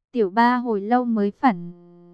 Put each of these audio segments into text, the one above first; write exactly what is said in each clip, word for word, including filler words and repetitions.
Tiểu Ba hồi lâu mới phản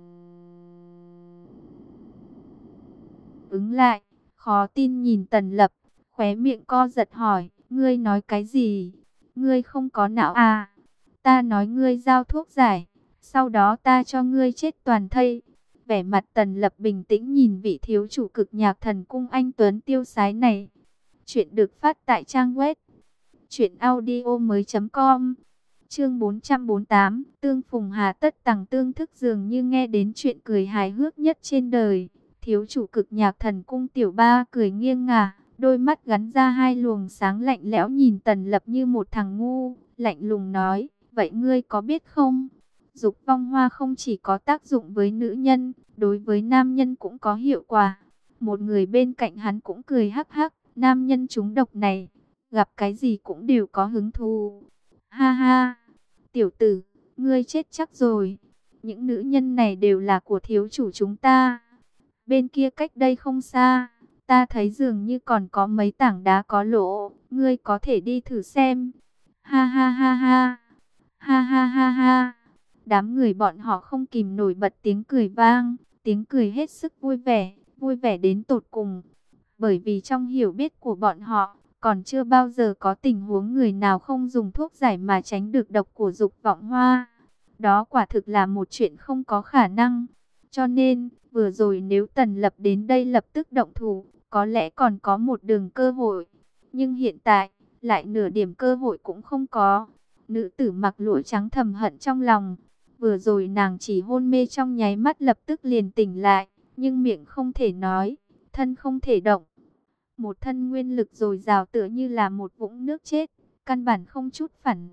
ứng lại, khó tin nhìn Tần Lập, khóe miệng co giật hỏi, ngươi nói cái gì? Ngươi không có não à? Ta nói ngươi giao thuốc giải, sau đó ta cho ngươi chết toàn thây. Vẻ mặt Tần Lập bình tĩnh nhìn vị thiếu chủ Cực Nhạc Thần Cung anh tuấn tiêu sái này. Chuyện được phát tại trang web truyện audio mới chấm com. Chương bốn trăm bốn mươi tám, Tương Phùng Hà Tất Tằng Tương Thức dường như nghe đến chuyện cười hài hước nhất trên đời. Thiếu chủ Cực Nhạc Thần Cung Tiểu Ba cười nghiêng ngả, đôi mắt gắn ra hai luồng sáng lạnh lẽo nhìn Tần Lập như một thằng ngu, lạnh lùng nói, vậy ngươi có biết không? Dục vong hoa không chỉ có tác dụng với nữ nhân, đối với nam nhân cũng có hiệu quả. Một người bên cạnh hắn cũng cười hắc hắc, nam nhân chúng độc này, gặp cái gì cũng đều có hứng thú. Ha ha, tiểu tử, ngươi chết chắc rồi. Những nữ nhân này đều là của thiếu chủ chúng ta. Bên kia cách đây không xa, ta thấy dường như còn có mấy tảng đá có lỗ, ngươi có thể đi thử xem. Ha ha ha ha, ha ha ha ha. Đám người bọn họ không kìm nổi bật tiếng cười vang, tiếng cười hết sức vui vẻ, vui vẻ đến tột cùng. Bởi vì trong hiểu biết của bọn họ, còn chưa bao giờ có tình huống người nào không dùng thuốc giải mà tránh được độc của dục vọng hoa. Đó quả thực là một chuyện không có khả năng. Cho nên, vừa rồi nếu Tần Lập đến đây lập tức động thủ, có lẽ còn có một đường cơ hội. Nhưng hiện tại, lại nửa điểm cơ hội cũng không có. Nữ tử mặc lụa trắng thầm hận trong lòng. Vừa rồi nàng chỉ hôn mê trong nháy mắt lập tức liền tỉnh lại, nhưng miệng không thể nói, thân không thể động. Một thân nguyên lực dồi dào tựa như là một vũng nước chết, căn bản không chút phản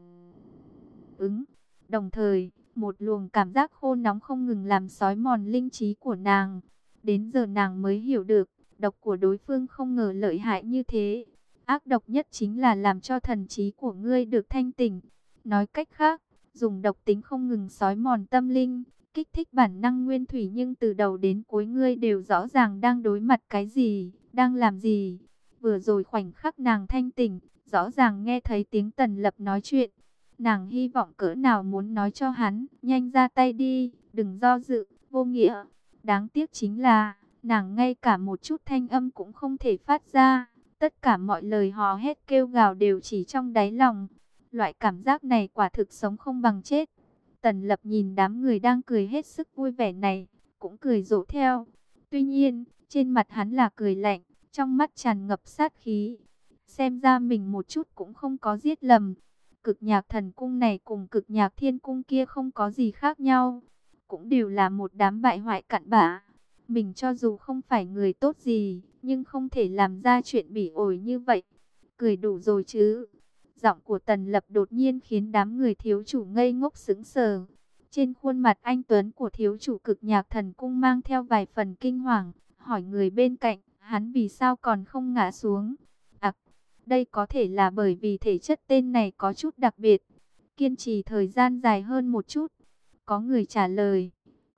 ứng. Đồng thời, một luồng cảm giác khô nóng không ngừng làm xói mòn linh trí của nàng. Đến giờ nàng mới hiểu được, độc của đối phương không ngờ lợi hại như thế. Ác độc nhất chính là làm cho thần trí của ngươi được thanh tỉnh. Nói cách khác, dùng độc tính không ngừng xói mòn tâm linh, kích thích bản năng nguyên thủy, nhưng từ đầu đến cuối ngươi đều rõ ràng đang đối mặt cái gì, đang làm gì. Vừa rồi khoảnh khắc nàng thanh tỉnh, rõ ràng nghe thấy tiếng Tần Lập nói chuyện. Nàng hy vọng cỡ nào muốn nói cho hắn, nhanh ra tay đi, đừng do dự, vô nghĩa. Đáng tiếc chính là, nàng ngay cả một chút thanh âm cũng không thể phát ra. Tất cả mọi lời hò hét kêu gào đều chỉ trong đáy lòng. Loại cảm giác này quả thực sống không bằng chết. Tần Lập nhìn đám người đang cười hết sức vui vẻ này, cũng cười rộ theo. Tuy nhiên, trên mặt hắn là cười lạnh, trong mắt tràn ngập sát khí. Xem ra mình một chút cũng không có giết lầm. Cực Nhạc Thần Cung này cùng Cực Nhạc Thiên Cung kia không có gì khác nhau, cũng đều là một đám bại hoại cặn bã. Mình cho dù không phải người tốt gì, nhưng không thể làm ra chuyện bỉ ổi như vậy. Cười đủ rồi chứ. Giọng của Tần Lập đột nhiên khiến đám người thiếu chủ ngây ngốc sững sờ. Trên khuôn mặt anh tuấn của thiếu chủ Cực Nhạc Thần Cung mang theo vài phần kinh hoàng, hỏi người bên cạnh, hắn vì sao còn không ngã xuống. À, đây có thể là bởi vì thể chất tên này có chút đặc biệt, kiên trì thời gian dài hơn một chút. Có người trả lời,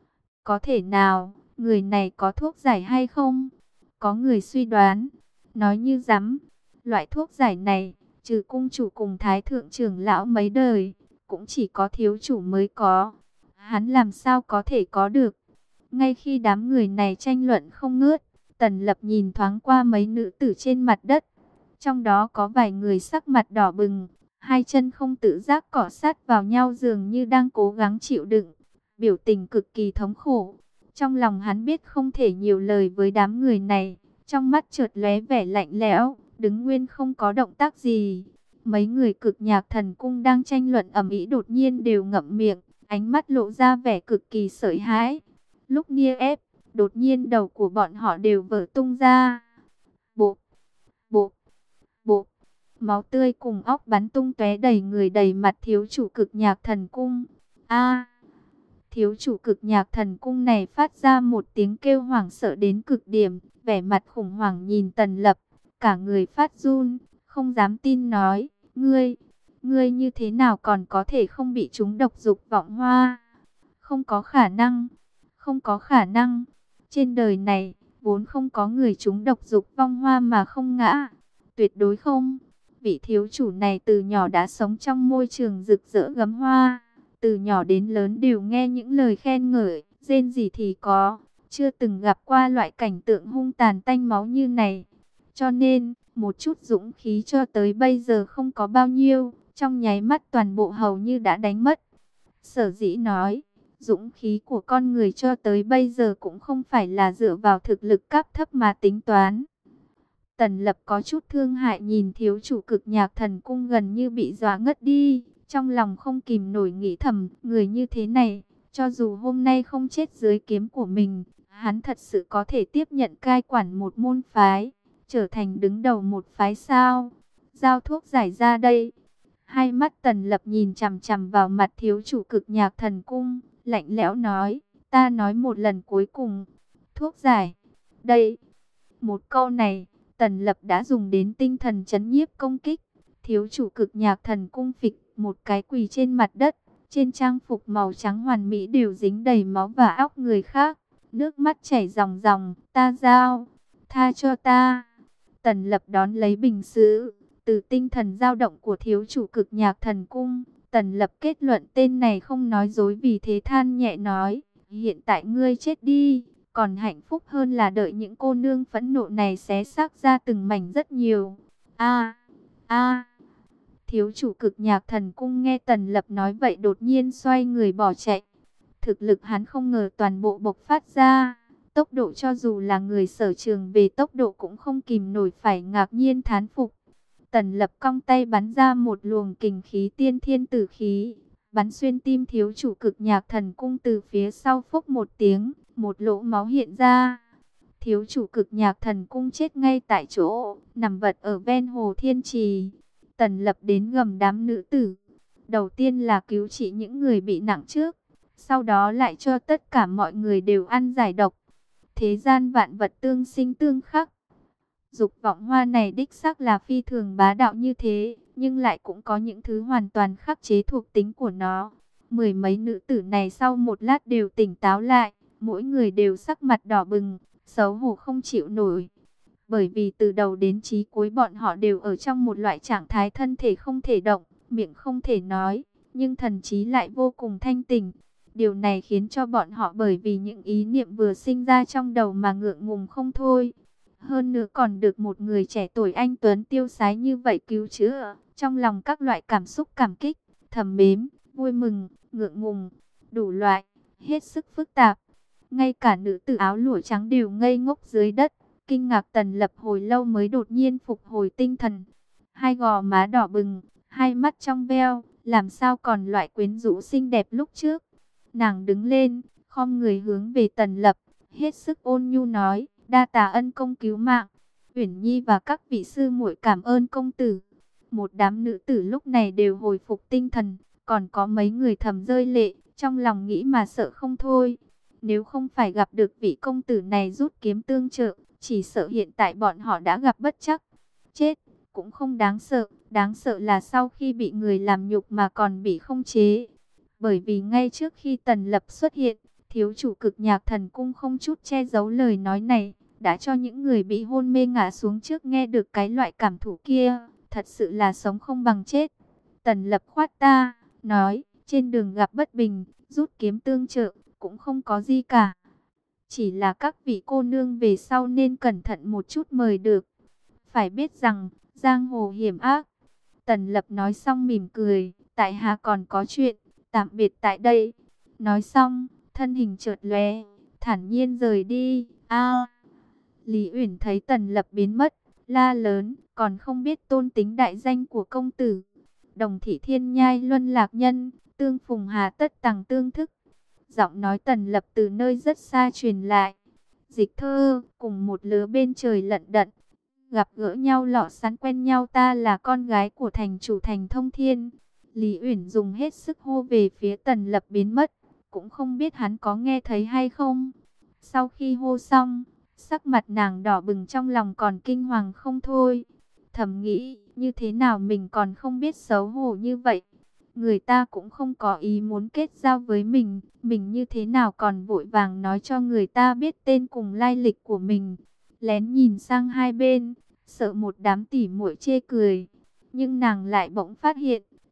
có thể nào, người này có thuốc giải hay không? Có người suy đoán, nói như rắm, loại thuốc giải này, trừ cung chủ cùng thái thượng trưởng lão mấy đời, cũng chỉ có thiếu chủ mới có. Hắn làm sao có thể có được? Ngay khi đám người này tranh luận không ngớt, Tần Lập nhìn thoáng qua mấy nữ tử trên mặt đất. Trong đó có vài người sắc mặt đỏ bừng, hai chân không tự giác cọ sát vào nhau dường như đang cố gắng chịu đựng, biểu tình cực kỳ thống khổ. Trong lòng hắn biết không thể nhiều lời với đám người này, trong mắt chợt lóe vẻ lạnh lẽo, đứng nguyên không có động tác gì. Mấy người Cực Nhạc Thần Cung đang tranh luận ầm ĩ đột nhiên đều ngậm miệng, ánh mắt lộ ra vẻ cực kỳ sợ hãi. Lúc nia ép, đột nhiên đầu của bọn họ đều vỡ tung ra. Bộ, bộ, bộ, máu tươi cùng óc bắn tung tóe đầy người đầy mặt thiếu chủ Cực Nhạc Thần Cung. A! Thiếu chủ Cực Nhạc Thần Cung này phát ra một tiếng kêu hoảng sợ đến cực điểm, vẻ mặt khủng hoảng nhìn Tần Lập, cả người phát run, không dám tin nói, ngươi, ngươi như thế nào còn có thể không bị trúng độc dục vọng hoa? Không có khả năng, không có khả năng, trên đời này, vốn không có người trúng độc dục vong hoa mà không ngã, tuyệt đối không. Vị thiếu chủ này từ nhỏ đã sống trong môi trường rực rỡ gấm hoa, từ nhỏ đến lớn đều nghe những lời khen ngợi, rên rỉ thì có, chưa từng gặp qua loại cảnh tượng hung tàn tanh máu như này. Cho nên, một chút dũng khí cho tới bây giờ không có bao nhiêu, trong nháy mắt toàn bộ hầu như đã đánh mất. Sở dĩ nói, dũng khí của con người cho tới bây giờ cũng không phải là dựa vào thực lực cấp thấp mà tính toán. Tần Lập có chút thương hại nhìn thiếu chủ Cực Nhạc Thần Cung gần như bị dọa ngất đi, trong lòng không kìm nổi nghĩ thầm, người như thế này, cho dù hôm nay không chết dưới kiếm của mình, hắn thật sự có thể tiếp nhận cai quản một môn phái, trở thành đứng đầu một phái sao? Giao thuốc giải ra đây. Hai mắt Tần Lập nhìn chằm chằm vào mặt thiếu chủ Cực Nhạc Thần Cung, lạnh lẽo nói, ta nói một lần cuối cùng, thuốc giải, đây. Một câu này, Tần Lập đã dùng đến tinh thần trấn nhiếp công kích. Thiếu chủ Cực Nhạc Thần Cung phịch một cái quỳ trên mặt đất, trên trang phục màu trắng hoàn mỹ đều dính đầy máu và óc người khác. Nước mắt chảy ròng ròng, ta giao, tha cho ta. Tần Lập đón lấy bình sứ, từ tinh thần dao động của thiếu chủ Cực Nhạc Thần Cung, Tần Lập kết luận tên này không nói dối, vì thế than nhẹ nói, hiện tại ngươi chết đi, còn hạnh phúc hơn là đợi những cô nương phẫn nộ này xé xác ra từng mảnh rất nhiều. A a Thiếu chủ Cực Nhạc Thần Cung nghe Tần Lập nói vậy đột nhiên xoay người bỏ chạy. Thực lực hắn không ngờ toàn bộ bộc phát ra. Tốc độ cho dù là người sở trường về tốc độ cũng không kìm nổi phải ngạc nhiên thán phục. Tần Lập cong tay bắn ra một luồng kình khí tiên thiên tử khí, bắn xuyên tim thiếu chủ Cực Nhạc Thần Cung. Từ phía sau phốc một tiếng, một lỗ máu hiện ra. Thiếu chủ Cực Nhạc Thần Cung chết ngay tại chỗ, nằm vật ở ven hồ Thiên Trì. Tần Lập đến gầm đám nữ tử, đầu tiên là cứu trị những người bị nặng trước, sau đó lại cho tất cả mọi người đều ăn giải độc. Thế gian vạn vật tương sinh tương khắc. Dục vọng hoa này đích xác là phi thường bá đạo như thế, nhưng lại cũng có những thứ hoàn toàn khắc chế thuộc tính của nó. Mười mấy nữ tử này sau một lát đều tỉnh táo lại, mỗi người đều sắc mặt đỏ bừng, xấu hổ không chịu nổi. Bởi vì từ đầu đến chí cuối bọn họ đều ở trong một loại trạng thái thân thể không thể động, miệng không thể nói, nhưng thần trí lại vô cùng thanh tỉnh. Điều này khiến cho bọn họ bởi vì những ý niệm vừa sinh ra trong đầu mà ngượng ngùng không thôi. Hơn nữa còn được một người trẻ tuổi anh tuấn tiêu sái như vậy cứu chữa, trong lòng các loại cảm xúc cảm kích, thầm mến, vui mừng, ngượng ngùng, đủ loại, hết sức phức tạp. Ngay cả nữ tử áo lụa trắng đều ngây ngốc dưới đất, kinh ngạc. Tần Lập hồi lâu mới đột nhiên phục hồi tinh thần. Hai gò má đỏ bừng, hai mắt trong veo, làm sao còn loại quyến rũ xinh đẹp lúc trước. Nàng đứng lên, khom người hướng về Tần Lập, hết sức ôn nhu nói, đa tạ ân công cứu mạng. Uyển Nhi và các vị sư muội cảm ơn công tử. Một đám nữ tử lúc này đều hồi phục tinh thần, còn có mấy người thầm rơi lệ, trong lòng nghĩ mà sợ không thôi. Nếu không phải gặp được vị công tử này rút kiếm tương trợ, chỉ sợ hiện tại bọn họ đã gặp bất trắc. Chết cũng không đáng sợ, đáng sợ là sau khi bị người làm nhục mà còn bị không chế. Bởi vì ngay trước khi Tần Lập xuất hiện, thiếu chủ Cực Nhạc Thần Cung không chút che giấu lời nói này, đã cho những người bị hôn mê ngã xuống trước nghe được cái loại cảm thụ kia, thật sự là sống không bằng chết. Tần Lập khoát ta, nói, trên đường gặp bất bình, rút kiếm tương trợ, cũng không có gì cả. Chỉ là các vị cô nương về sau nên cẩn thận một chút mời được. Phải biết rằng, giang hồ hiểm ác. Tần Lập nói xong mỉm cười, tại hạ còn có chuyện, tạm biệt tại đây. Nói xong, thân hình chợt lóe, thản nhiên rời đi. A, Lý Uyển thấy Tần Lập biến mất, la lớn, còn không biết tôn tính đại danh của công tử. Đồng thị thiên nhai luân lạc nhân, tương phùng hà tất tằng tương thức. Giọng nói Tần Lập từ nơi rất xa truyền lại. Dịch thơ, cùng một lứa bên trời lận đận. Gặp gỡ nhau lọ sắn quen nhau, ta là con gái của thành chủ thành Thông Thiên. Lý Uyển dùng hết sức hô về phía Tần Lập biến mất. Cũng không biết hắn có nghe thấy hay không. Sau khi hô xong, sắc mặt nàng đỏ bừng, trong lòng còn kinh hoàng không thôi. Thầm nghĩ, như thế nào mình còn không biết xấu hổ như vậy. Người ta cũng không có ý muốn kết giao với mình, mình như thế nào còn vội vàng nói cho người ta biết tên cùng lai lịch của mình. Lén nhìn sang hai bên, sợ một đám tỉ muội chê cười. Nhưng nàng lại bỗng phát hiện,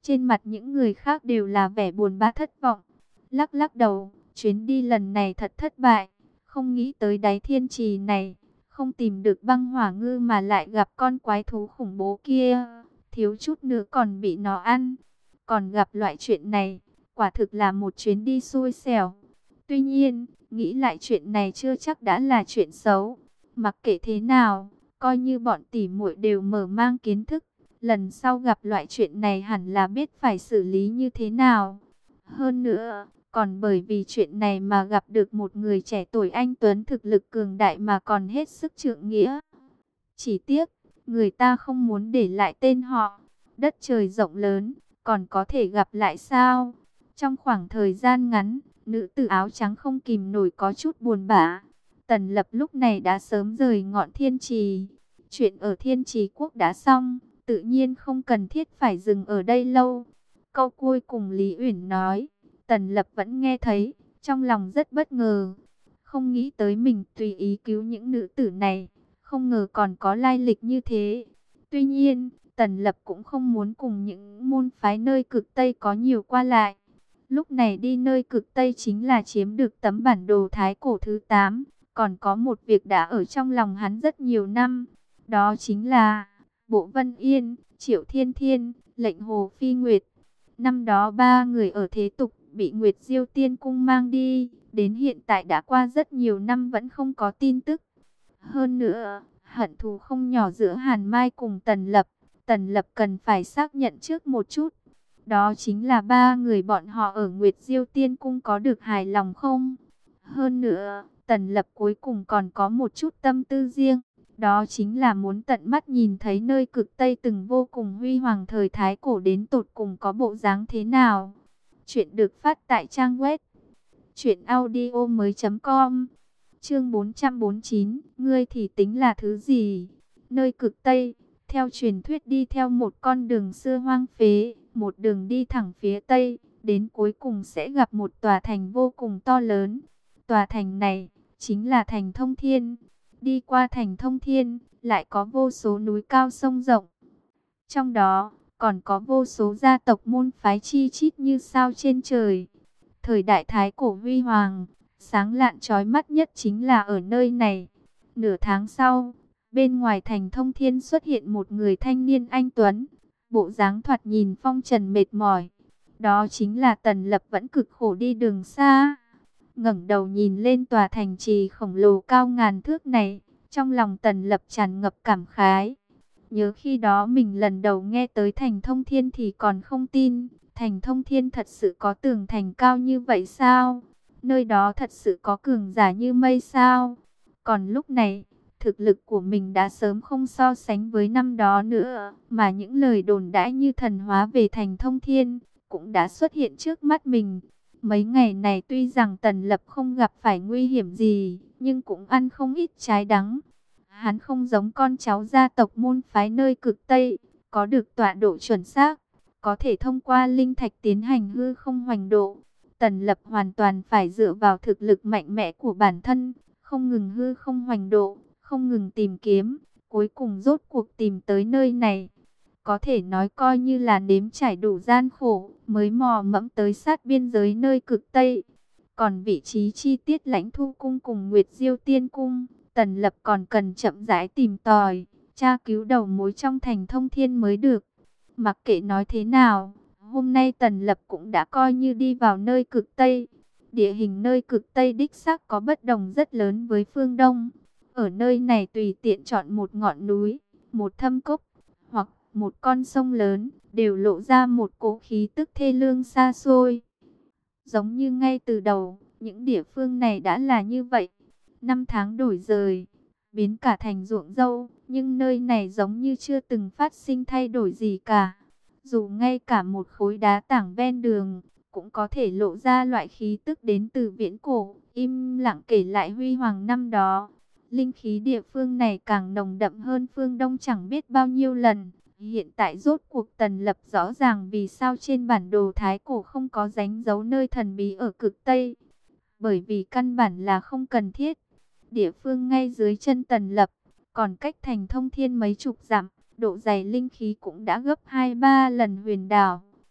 Trên mặt những người khác đều là vẻ buồn bã thất vọng. Lắc lắc đầu, chuyến đi lần này thật thất bại. Không nghĩ tới đáy thiên trì này, không tìm được băng hỏa ngư mà lại gặp con quái thú khủng bố kia. Thiếu chút nữa còn bị nó ăn. Còn gặp loại chuyện này, quả thực là một chuyến đi xui xẻo. Tuy nhiên, nghĩ lại chuyện này chưa chắc đã là chuyện xấu. Mặc kệ thế nào, coi như bọn tỉ muội đều mở mang kiến thức. Lần sau gặp loại chuyện này hẳn là biết phải xử lý như thế nào. Hơn nữa, còn bởi vì chuyện này mà gặp được một người trẻ tuổi anh tuấn thực lực cường đại mà còn hết sức trượng nghĩa. Chỉ tiếc, người ta không muốn để lại tên họ. Đất trời rộng lớn, còn có thể gặp lại sao? Trong khoảng thời gian ngắn, nữ tử áo trắng không kìm nổi có chút buồn bã. Tần Lập lúc này đã sớm rời ngọn thiên trì. Chuyện ở thiên trì quốc đã xong, tự nhiên không cần thiết phải dừng ở đây lâu. Câu cuối cùng Lý Uyển nói, Tần Lập vẫn nghe thấy, trong lòng rất bất ngờ. Không nghĩ tới mình tùy ý cứu những nữ tử này, không ngờ còn có lai lịch như thế. Tuy nhiên, Tần Lập cũng không muốn cùng những môn phái nơi cực Tây có nhiều qua lại. Lúc này đi nơi cực Tây chính là chiếm được tấm bản đồ Thái Cổ thứ tám. Còn có một việc đã ở trong lòng hắn rất nhiều năm. Đó chính là Bộ Vân Yên, Triệu Thiên Thiên, Lệnh Hồ Phi Nguyệt. Năm đó ba người ở thế tục bị Nguyệt Diêu Tiên Cung mang đi. Đến hiện tại đã qua rất nhiều năm vẫn không có tin tức. Hơn nữa, hận thù không nhỏ giữa Hàn Mai cùng Tần Lập. Tần Lập cần phải xác nhận trước một chút. Đó chính là ba người bọn họ ở Nguyệt Diêu Tiên Cung có được hài lòng không? Hơn nữa, Tần Lập cuối cùng còn có một chút tâm tư riêng. Đó chính là muốn tận mắt nhìn thấy nơi cực Tây từng vô cùng huy hoàng thời Thái Cổ đến tột cùng có bộ dáng thế nào. Chuyện được phát tại trang web truyệnaudiomoi chấm com. Chương bốn trăm bốn mươi chín, ngươi thì tính là thứ gì? Nơi cực Tây, theo truyền thuyết đi theo một con đường xưa hoang phế, một đường đi thẳng phía Tây, đến cuối cùng sẽ gặp một tòa thành vô cùng to lớn. Tòa thành này chính là thành Thông Thiên. Đi qua thành Thông Thiên, lại có vô số núi cao sông rộng. Trong đó, còn có vô số gia tộc môn phái chi chít như sao trên trời. Thời đại Thái Cổ huy hoàng, sáng lạn chói mắt nhất chính là ở nơi này. Nửa tháng sau, bên ngoài thành Thông Thiên xuất hiện một người thanh niên anh tuấn, bộ dáng thoạt nhìn phong trần mệt mỏi. Đó chính là Tần Lập vẫn cực khổ đi đường xa. Ngẩng đầu nhìn lên tòa thành trì khổng lồ cao ngàn thước này, trong lòng Tần Lập tràn ngập cảm khái. Nhớ khi đó mình lần đầu nghe tới thành Thông Thiên thì còn không tin, thành Thông Thiên thật sự có tường thành cao như vậy sao? Nơi đó thật sự có cường giả như mây sao? Còn lúc này, thực lực của mình đã sớm không so sánh với năm đó nữa, mà những lời đồn đãi như thần hóa về thành Thông Thiên cũng đã xuất hiện trước mắt mình. Mấy ngày này tuy rằng Tần Lập không gặp phải nguy hiểm gì, nhưng cũng ăn không ít trái đắng. Hắn không giống con cháu gia tộc môn phái nơi cực Tây, có được tọa độ chuẩn xác, có thể thông qua linh thạch tiến hành hư không hoành độ. Tần Lập hoàn toàn phải dựa vào thực lực mạnh mẽ của bản thân, không ngừng hư không hoành độ, không ngừng tìm kiếm, cuối cùng rốt cuộc tìm tới nơi này. Có thể nói coi như là nếm trải đủ gian khổ, mới mò mẫm tới sát biên giới nơi cực Tây. Còn vị trí chi tiết Lãnh Thu Cung cùng Nguyệt Diêu Tiên Cung, Tần Lập còn cần chậm rãi tìm tòi, tra cứu đầu mối trong thành Thông Thiên mới được. Mặc kệ nói thế nào, hôm nay Tần Lập cũng đã coi như đi vào nơi cực Tây. Địa hình nơi cực Tây đích xác có bất đồng rất lớn với phương Đông. Ở nơi này tùy tiện chọn một ngọn núi, một thâm cốc, hoặc một con sông lớn, đều lộ ra một cỗ khí tức thê lương xa xôi. Giống như ngay từ đầu, những địa phương này đã là như vậy. Năm tháng đổi rời, biến cả thành ruộng dâu, nhưng nơi này giống như chưa từng phát sinh thay đổi gì cả. Dù ngay cả một khối đá tảng ven đường, cũng có thể lộ ra loại khí tức đến từ viễn cổ, im lặng kể lại huy hoàng năm đó. Linh khí địa phương này càng nồng đậm hơn phương Đông chẳng biết bao nhiêu lần. Hiện tại rốt cuộc Tần Lập rõ ràng vì sao trên bản đồ Thái Cổ không có đánh dấu nơi thần bí ở cực Tây. Bởi vì căn bản là không cần thiết. Địa phương ngay dưới chân Tần Lập, còn cách thành Thông Thiên mấy chục dặm, độ dày linh khí cũng đã gấp hai ba lần huyền đảo.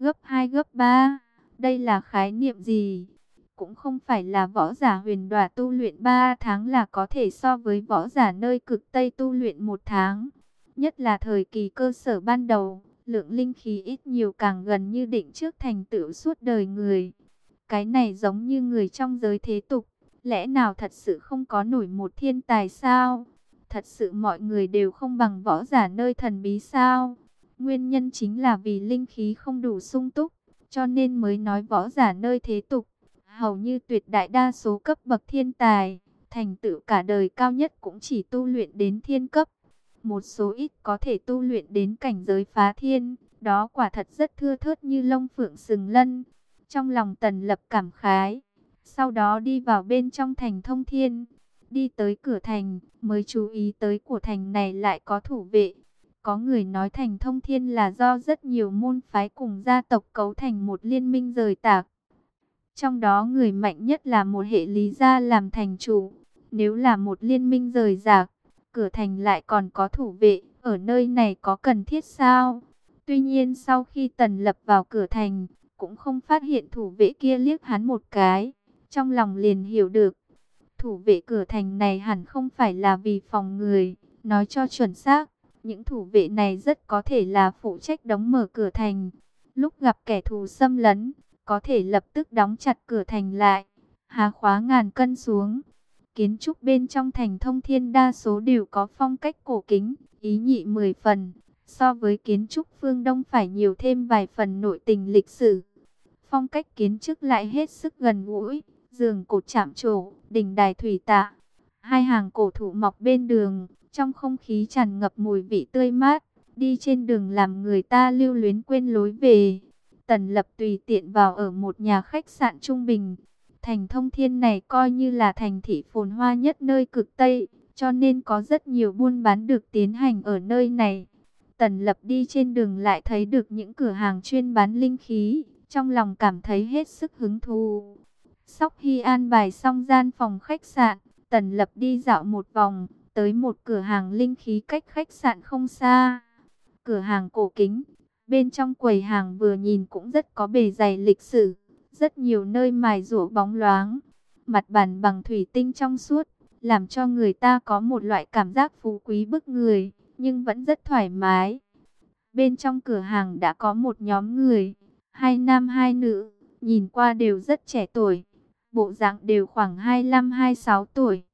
Gấp hai gấp ba, đây là khái niệm gì? Cũng không phải là võ giả huyền đỏa tu luyện ba tháng là có thể so với võ giả nơi cực Tây tu luyện một tháng. Nhất là thời kỳ cơ sở ban đầu, lượng linh khí ít nhiều càng gần như định trước thành tựu suốt đời người. Cái này giống như người trong giới thế tục, lẽ nào thật sự không có nổi một thiên tài sao? Thật sự mọi người đều không bằng võ giả nơi thần bí sao? Nguyên nhân chính là vì linh khí không đủ sung túc, cho nên mới nói võ giả nơi thế tục. Hầu như tuyệt đại đa số cấp bậc thiên tài, thành tựu cả đời cao nhất cũng chỉ tu luyện đến thiên cấp. Một số ít có thể tu luyện đến cảnh giới phá thiên, đó quả thật rất thưa thớt như lông phượng sừng lân. Trong lòng Tần Lập cảm khái, sau đó đi vào bên trong thành Thông Thiên. Đi tới cửa thành, mới chú ý tới của thành này lại có thủ vệ. Có người nói thành Thông Thiên là do rất nhiều môn phái cùng gia tộc cấu thành một liên minh rời tạc. Trong đó người mạnh nhất là một hệ lý gia làm thành chủ. Nếu là một liên minh rời rạc, cửa thành lại còn có thủ vệ, ở nơi này có cần thiết sao? Tuy nhiên sau khi Tần Lập vào cửa thành, cũng không phát hiện thủ vệ kia liếc hắn một cái. Trong lòng liền hiểu được, thủ vệ cửa thành này hẳn không phải là vì phòng người. Nói cho chuẩn xác, những thủ vệ này rất có thể là phụ trách đóng mở cửa thành. Lúc gặp kẻ thù xâm lấn, có thể lập tức đóng chặt cửa thành lại, há khóa ngàn cân xuống. Kiến trúc bên trong thành Thông Thiên đa số đều có phong cách cổ kính, ý nhị mười phần. So với kiến trúc phương Đông phải nhiều thêm vài phần nội tình lịch sử. Phong cách kiến trúc lại hết sức gần gũi, giường cột chạm trổ, đình đài thủy tạ. Hai hàng cổ thụ mọc bên đường, trong không khí tràn ngập mùi vị tươi mát, đi trên đường làm người ta lưu luyến quên lối về. Tần Lập tùy tiện vào ở một nhà khách sạn trung bình. Thành Thông Thiên này coi như là thành thị phồn hoa nhất nơi cực Tây, cho nên có rất nhiều buôn bán được tiến hành ở nơi này. Tần Lập đi trên đường lại thấy được những cửa hàng chuyên bán linh khí, trong lòng cảm thấy hết sức hứng thú. Sóc Hy an bài xong gian phòng khách sạn, Tần Lập đi dạo một vòng, tới một cửa hàng linh khí cách khách sạn không xa. Cửa hàng cổ kính, bên trong quầy hàng vừa nhìn cũng rất có bề dày lịch sử, rất nhiều nơi mài rũa bóng loáng, mặt bàn bằng thủy tinh trong suốt, làm cho người ta có một loại cảm giác phú quý bức người, nhưng vẫn rất thoải mái. Bên trong cửa hàng đã có một nhóm người, hai nam hai nữ, nhìn qua đều rất trẻ tuổi, bộ dạng đều khoảng hai mươi lăm hai mươi sáu tuổi.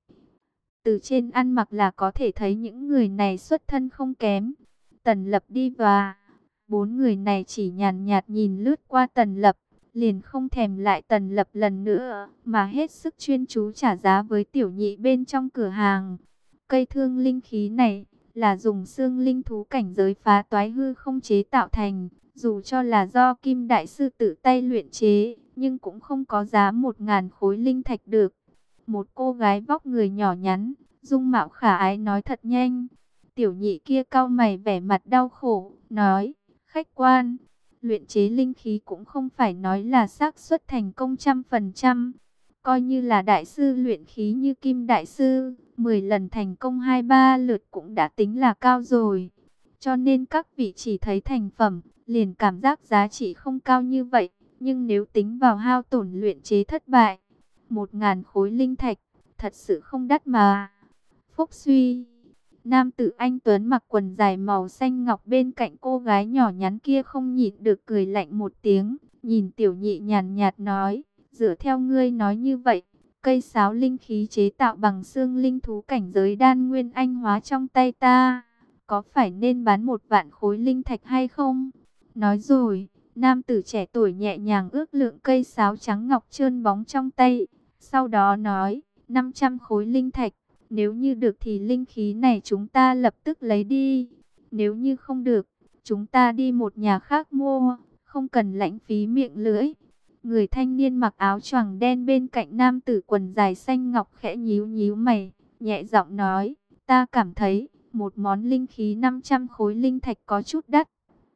Từ trên ăn mặc là có thể thấy những người này xuất thân không kém. Tần Lập đi vào, bốn người này chỉ nhàn nhạt nhìn lướt qua Tần Lập, liền không thèm lại Tần Lập lần nữa, mà hết sức chuyên chú trả giá với tiểu nhị bên trong cửa hàng. Cây thương linh khí này là dùng xương linh thú cảnh giới phá toái hư không chế tạo thành, dù cho là do Kim Đại Sư tự tay luyện chế, nhưng cũng không có giá một ngàn khối linh thạch được. Một cô gái vóc người nhỏ nhắn, dung mạo khả ái nói thật nhanh. Tiểu nhị kia cau mày vẻ mặt đau khổ, nói, khách quan, luyện chế linh khí cũng không phải nói là xác suất thành công trăm phần trăm. Coi như là đại sư luyện khí như Kim Đại Sư, mười lần thành công hai ba lượt cũng đã tính là cao rồi. Cho nên các vị chỉ thấy thành phẩm, liền cảm giác giá trị không cao như vậy. Nhưng nếu tính vào hao tổn luyện chế thất bại, một ngàn khối linh thạch, thật sự không đắt mà. Phúc suy, nam tử anh Tuấn mặc quần dài màu xanh ngọc bên cạnh cô gái nhỏ nhắn kia không nhịn được cười lạnh một tiếng, nhìn tiểu nhị nhàn nhạt nói, dựa theo ngươi nói như vậy, cây sáo linh khí chế tạo bằng xương linh thú cảnh giới đan nguyên anh hóa trong tay ta, có phải nên bán một vạn khối linh thạch hay không? Nói rồi, nam tử trẻ tuổi nhẹ nhàng ước lượng cây sáo trắng ngọc trơn bóng trong tay, sau đó nói, năm trăm khối linh thạch. Nếu như được thì linh khí này chúng ta lập tức lấy đi. Nếu như không được, chúng ta đi một nhà khác mua, không cần lãng phí miệng lưỡi. Người thanh niên mặc áo choàng đen bên cạnh nam tử quần dài xanh ngọc khẽ nhíu nhíu mày, nhẹ giọng nói, ta cảm thấy một món linh khí năm trăm khối linh thạch có chút đắt.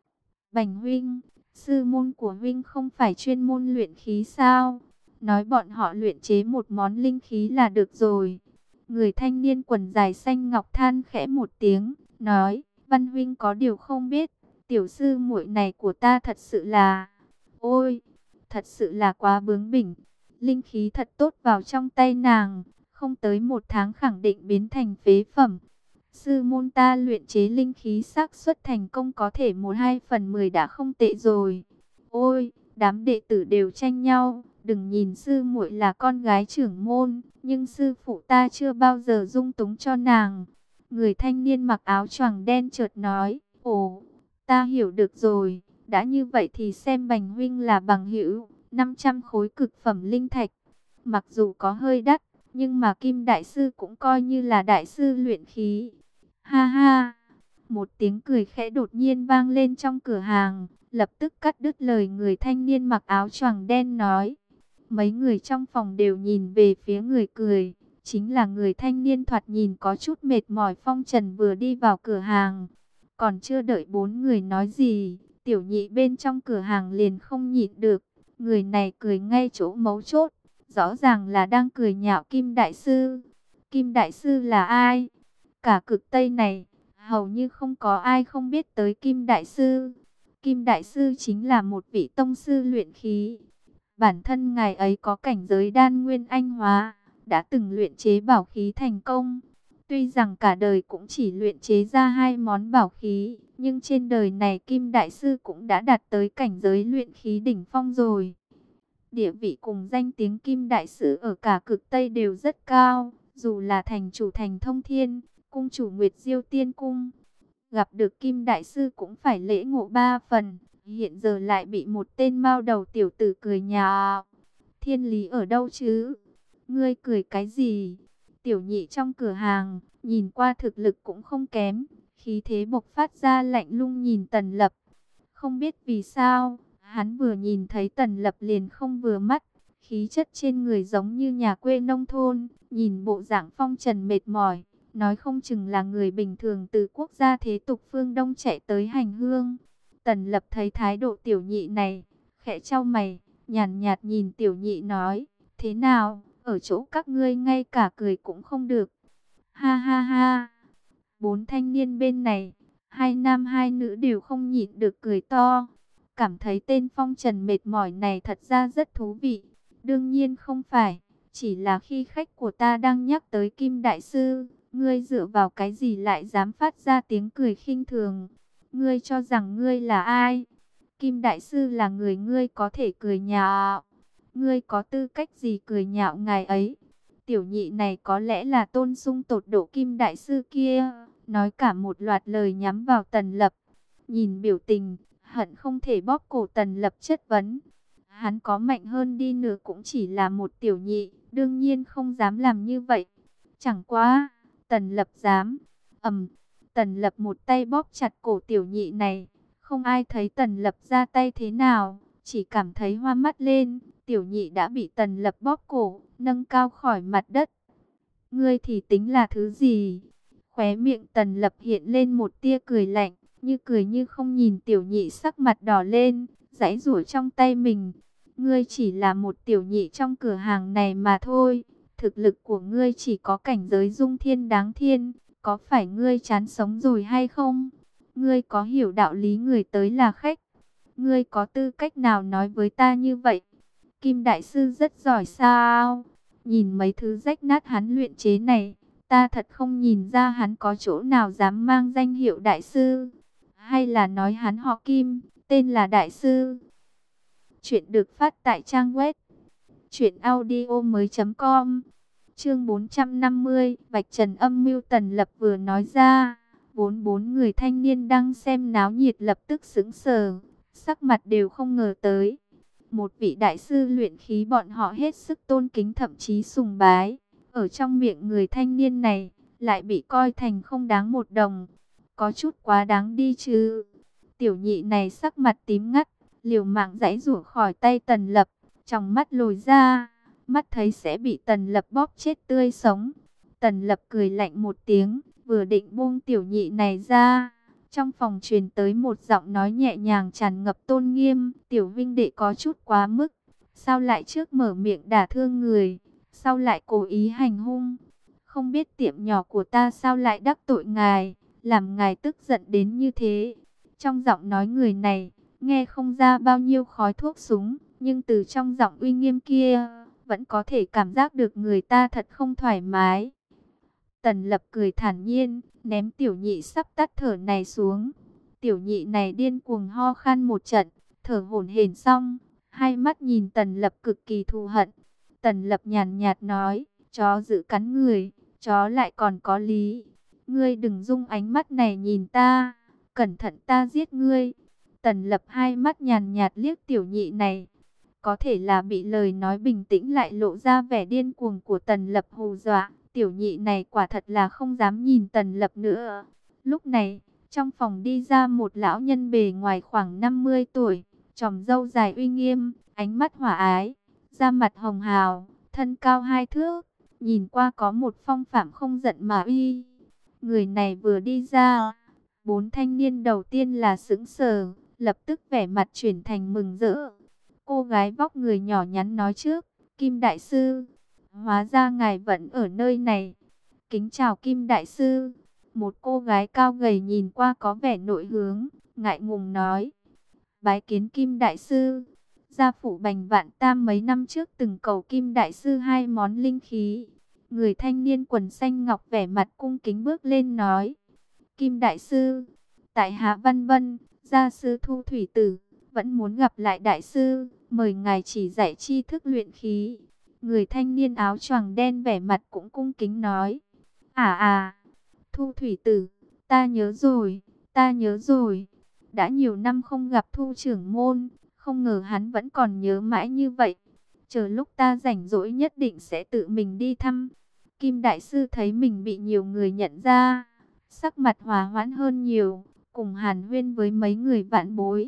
Bành huynh, sư môn của huynh không phải chuyên môn luyện khí sao? Nói bọn họ luyện chế một món linh khí là được rồi. Người thanh niên quần dài xanh ngọc than khẽ một tiếng, nói, Văn huynh có điều không biết, tiểu sư muội này của ta thật sự là Ôi, thật sự là quá bướng bỉnh. Linh khí thật tốt vào trong tay nàng, không tới một tháng khẳng định biến thành phế phẩm. Sư môn ta luyện chế linh khí xác suất thành công có thể một hai phần mười đã không tệ rồi. Ôi, đám đệ tử đều tranh nhau, đừng nhìn sư muội là con gái trưởng môn, nhưng sư phụ ta chưa bao giờ dung túng cho nàng. Người thanh niên mặc áo choàng đen chợt nói, ồ, ta hiểu được rồi, đã như vậy thì xem Bành huynh là bằng hữu, năm trăm khối cực phẩm linh thạch. Mặc dù có hơi đắt, nhưng mà Kim Đại Sư cũng coi như là đại sư luyện khí. Ha ha, một tiếng cười khẽ đột nhiên vang lên trong cửa hàng, lập tức cắt đứt lời người thanh niên mặc áo choàng đen nói. Mấy người trong phòng đều nhìn về phía người cười, chính là người thanh niên thoạt nhìn có chút mệt mỏi phong trần vừa đi vào cửa hàng. Còn chưa đợi bốn người nói gì, tiểu nhị bên trong cửa hàng liền không nhịn được, người này cười ngay chỗ mấu chốt, rõ ràng là đang cười nhạo Kim Đại Sư. Kim Đại Sư là ai? Cả cực Tây này, hầu như không có ai không biết tới Kim Đại Sư. Kim Đại Sư chính là một vị tông sư luyện khí. Bản thân ngài ấy có cảnh giới đan nguyên anh hóa, đã từng luyện chế bảo khí thành công. Tuy rằng cả đời cũng chỉ luyện chế ra hai món bảo khí, nhưng trên đời này Kim Đại Sư cũng đã đạt tới cảnh giới luyện khí đỉnh phong rồi. Địa vị cùng danh tiếng Kim Đại Sư ở cả cực Tây đều rất cao, dù là thành chủ thành Thông Thiên, cung chủ Nguyệt Diêu Tiên Cung. Gặp được Kim Đại Sư cũng phải lễ ngộ ba phần, hiện giờ lại bị một tên mao đầu tiểu tử cười nhạo. Thiên lý ở đâu chứ? Ngươi cười cái gì? Tiểu nhị trong cửa hàng, nhìn qua thực lực cũng không kém, khí thế bộc phát ra lạnh lùng nhìn Tần Lập. Không biết vì sao, hắn vừa nhìn thấy Tần Lập liền không vừa mắt, khí chất trên người giống như nhà quê nông thôn, nhìn bộ dạng phong trần mệt mỏi, nói không chừng là người bình thường từ quốc gia thế tục phương Đông chạy tới hành hương. Tần Lập thấy thái độ tiểu nhị này, khẽ chau mày, nhàn nhạt nhìn tiểu nhị nói, thế nào, ở chỗ các ngươi ngay cả cười cũng không được. Ha ha ha, bốn thanh niên bên này, hai nam hai nữ đều không nhịn được cười to, cảm thấy tên phong trần mệt mỏi này thật ra rất thú vị. Đương nhiên không phải, chỉ là khi khách của ta đang nhắc tới Kim Đại Sư, ngươi dựa vào cái gì lại dám phát ra tiếng cười khinh thường? Ngươi cho rằng ngươi là ai? Kim Đại Sư là người ngươi có thể cười nhạo. Ngươi có tư cách gì cười nhạo ngài ấy? Tiểu nhị này có lẽ là tôn sung tột độ Kim Đại Sư kia, nói cả một loạt lời nhắm vào Tần Lập. Nhìn biểu tình, hận không thể bóp cổ Tần Lập chất vấn. Hắn có mạnh hơn đi nữa cũng chỉ là một tiểu nhị, đương nhiên không dám làm như vậy. Chẳng quá, Tần Lập dám. Ầm, Tần Lập một tay bóp chặt cổ tiểu nhị này. Không ai thấy Tần Lập ra tay thế nào, chỉ cảm thấy hoa mắt lên. Tiểu nhị đã bị Tần Lập bóp cổ, nâng cao khỏi mặt đất. Ngươi thì tính là thứ gì? Khóe miệng Tần Lập hiện lên một tia cười lạnh, như cười như không nhìn tiểu nhị sắc mặt đỏ lên, giãy giụa trong tay mình. Ngươi chỉ là một tiểu nhị trong cửa hàng này mà thôi. Thực lực của ngươi chỉ có cảnh giới dung thiên đáng thiên. Có phải ngươi chán sống rồi hay không? Ngươi có hiểu đạo lý người tới là khách? Ngươi có tư cách nào nói với ta như vậy? Kim Đại Sư rất giỏi sao? Nhìn mấy thứ rách nát hắn luyện chế này, ta thật không nhìn ra hắn có chỗ nào dám mang danh hiệu Đại Sư. Hay là nói hắn họ Kim, tên là Đại Sư? Chuyện được phát tại trang web truyện audio mới chấm com. Chương bốn trăm năm mươi, Vạch Trần âm mưu. Tần Lập vừa nói ra, vốn bốn người thanh niên đang xem náo nhiệt lập tức sững sờ, sắc mặt đều không ngờ tới. Một vị đại sư luyện khí bọn họ hết sức tôn kính thậm chí sùng bái, ở trong miệng người thanh niên này, lại bị coi thành không đáng một đồng. Có chút quá đáng đi chứ. Tiểu nhị này sắc mặt tím ngắt, liều mạng giãy giụa khỏi tay Tần Lập, trong mắt lồi ra, mắt thấy sẽ bị Tần Lập bóp chết tươi sống. Tần Lập cười lạnh một tiếng, vừa định buông tiểu nhị này ra, trong phòng truyền tới một giọng nói nhẹ nhàng tràn ngập tôn nghiêm. Tiểu vinh đệ có chút quá mức, sao lại trước mở miệng đả thương người, sao lại cố ý hành hung? Không biết tiệm nhỏ của ta sao lại đắc tội ngài, làm ngài tức giận đến như thế? Trong giọng nói người này, nghe không ra bao nhiêu khói thuốc súng, nhưng từ trong giọng uy nghiêm kia, vẫn có thể cảm giác được người ta thật không thoải mái. Tần Lập cười thản nhiên, ném tiểu nhị sắp tắt thở này xuống. Tiểu nhị này điên cuồng ho khan một trận, thở hổn hển xong, hai mắt nhìn Tần Lập cực kỳ thù hận. Tần Lập nhàn nhạt nói, chó giữ cắn người, chó lại còn có lý. Ngươi đừng dung ánh mắt này nhìn ta, cẩn thận ta giết ngươi. Tần Lập hai mắt nhàn nhạt liếc tiểu nhị này. Có thể là bị lời nói bình tĩnh lại lộ ra vẻ điên cuồng của Tần Lập hù dọa. Tiểu nhị này quả thật là không dám nhìn Tần Lập nữa. Lúc này, trong phòng đi ra một lão nhân bề ngoài khoảng năm mươi tuổi, chòm râu dài uy nghiêm, ánh mắt hỏa ái, da mặt hồng hào, thân cao hai thước, nhìn qua có một phong phạm không giận mà uy. Người này vừa đi ra, bốn thanh niên đầu tiên là sững sờ, lập tức vẻ mặt chuyển thành mừng rỡ. Cô gái vóc người nhỏ nhắn nói trước, Kim Đại Sư, hóa ra ngài vẫn ở nơi này. Kính chào Kim Đại Sư. Một cô gái cao gầy nhìn qua có vẻ nội hướng, ngại ngùng nói. Bái kiến Kim Đại Sư. Gia phủ Bành Vạn Tam mấy năm trước từng cầu Kim Đại Sư hai món linh khí. Người thanh niên quần xanh ngọc vẻ mặt cung kính bước lên nói. Kim Đại Sư, tại Hạ Văn Vân, gia sư Thu Thủy Tử, vẫn muốn gặp lại Đại Sư, mời ngài chỉ dạy tri thức luyện khí. Người thanh niên áo choàng đen vẻ mặt cũng cung kính nói. À à, Thu Thủy Tử, ta nhớ rồi, ta nhớ rồi. Đã nhiều năm không gặp Thu trưởng môn, không ngờ hắn vẫn còn nhớ mãi như vậy. Chờ lúc ta rảnh rỗi nhất định sẽ tự mình đi thăm. Kim Đại Sư thấy mình bị nhiều người nhận ra, sắc mặt hòa hoãn hơn nhiều, cùng hàn huyên với mấy người vạn bối.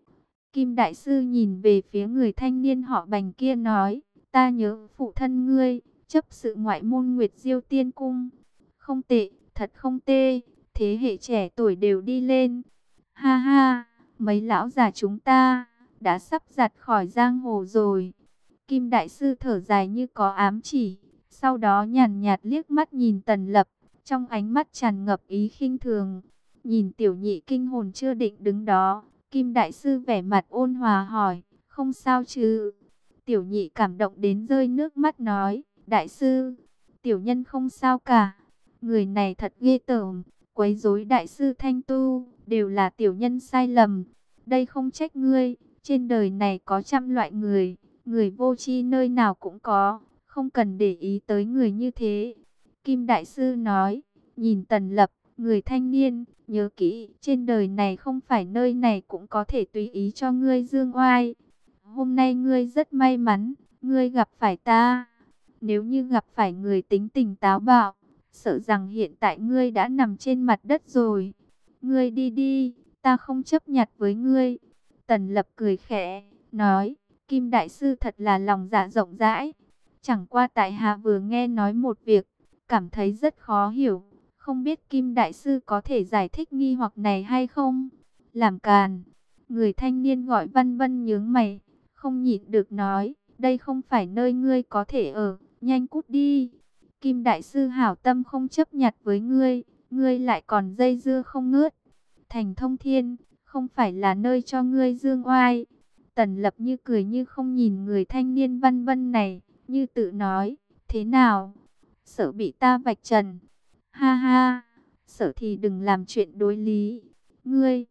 Kim Đại Sư nhìn về phía người thanh niên họ Bành kia nói, ta nhớ phụ thân ngươi, chấp sự ngoại môn Nguyệt Diêu Tiên Cung. Không tệ, thật không tệ, thế hệ trẻ tuổi đều đi lên. Ha ha, mấy lão già chúng ta, đã sắp giặt khỏi giang hồ rồi. Kim Đại Sư thở dài như có ám chỉ, sau đó nhàn nhạt liếc mắt nhìn Tần Lập, trong ánh mắt tràn ngập ý khinh thường. Nhìn tiểu nhị kinh hồn chưa định đứng đó, Kim Đại Sư vẻ mặt ôn hòa hỏi, không sao chứ? Tiểu nhị cảm động đến rơi nước mắt nói, Đại Sư, tiểu nhân không sao cả. Người này thật ghê tởm, quấy rối Đại Sư thanh tu, đều là tiểu nhân sai lầm. Đây không trách ngươi, trên đời này có trăm loại người, người vô tri nơi nào cũng có, không cần để ý tới người như thế. Kim Đại Sư nói, nhìn Tần Lập, người thanh niên, nhớ kỹ, trên đời này không phải nơi này cũng có thể tùy ý cho ngươi dương oai. Hôm nay ngươi rất may mắn, ngươi gặp phải ta. Nếu như gặp phải người tính tình táo bạo, sợ rằng hiện tại ngươi đã nằm trên mặt đất rồi. Ngươi đi đi, ta không chấp nhặt với ngươi. Tần Lập cười khẽ, nói, Kim Đại Sư thật là lòng dạ rộng rãi. Chẳng qua tại hạ vừa nghe nói một việc, cảm thấy rất khó hiểu. Không biết Kim Đại Sư có thể giải thích nghi hoặc này hay không? Làm càn. Người thanh niên gọi Văn Vân nhướng mày, không nhịn được nói, đây không phải nơi ngươi có thể ở, nhanh cút đi. Kim Đại Sư hảo tâm không chấp nhặt với ngươi, ngươi lại còn dây dưa không ngớt. Thành Thông Thiên, không phải là nơi cho ngươi dương oai. Tần Lập như cười như không nhìn người thanh niên Văn Vân này, như tự nói, thế nào? Sợ bị ta vạch trần. Ha ha, sợ thì đừng làm chuyện đối lý. Ngươi,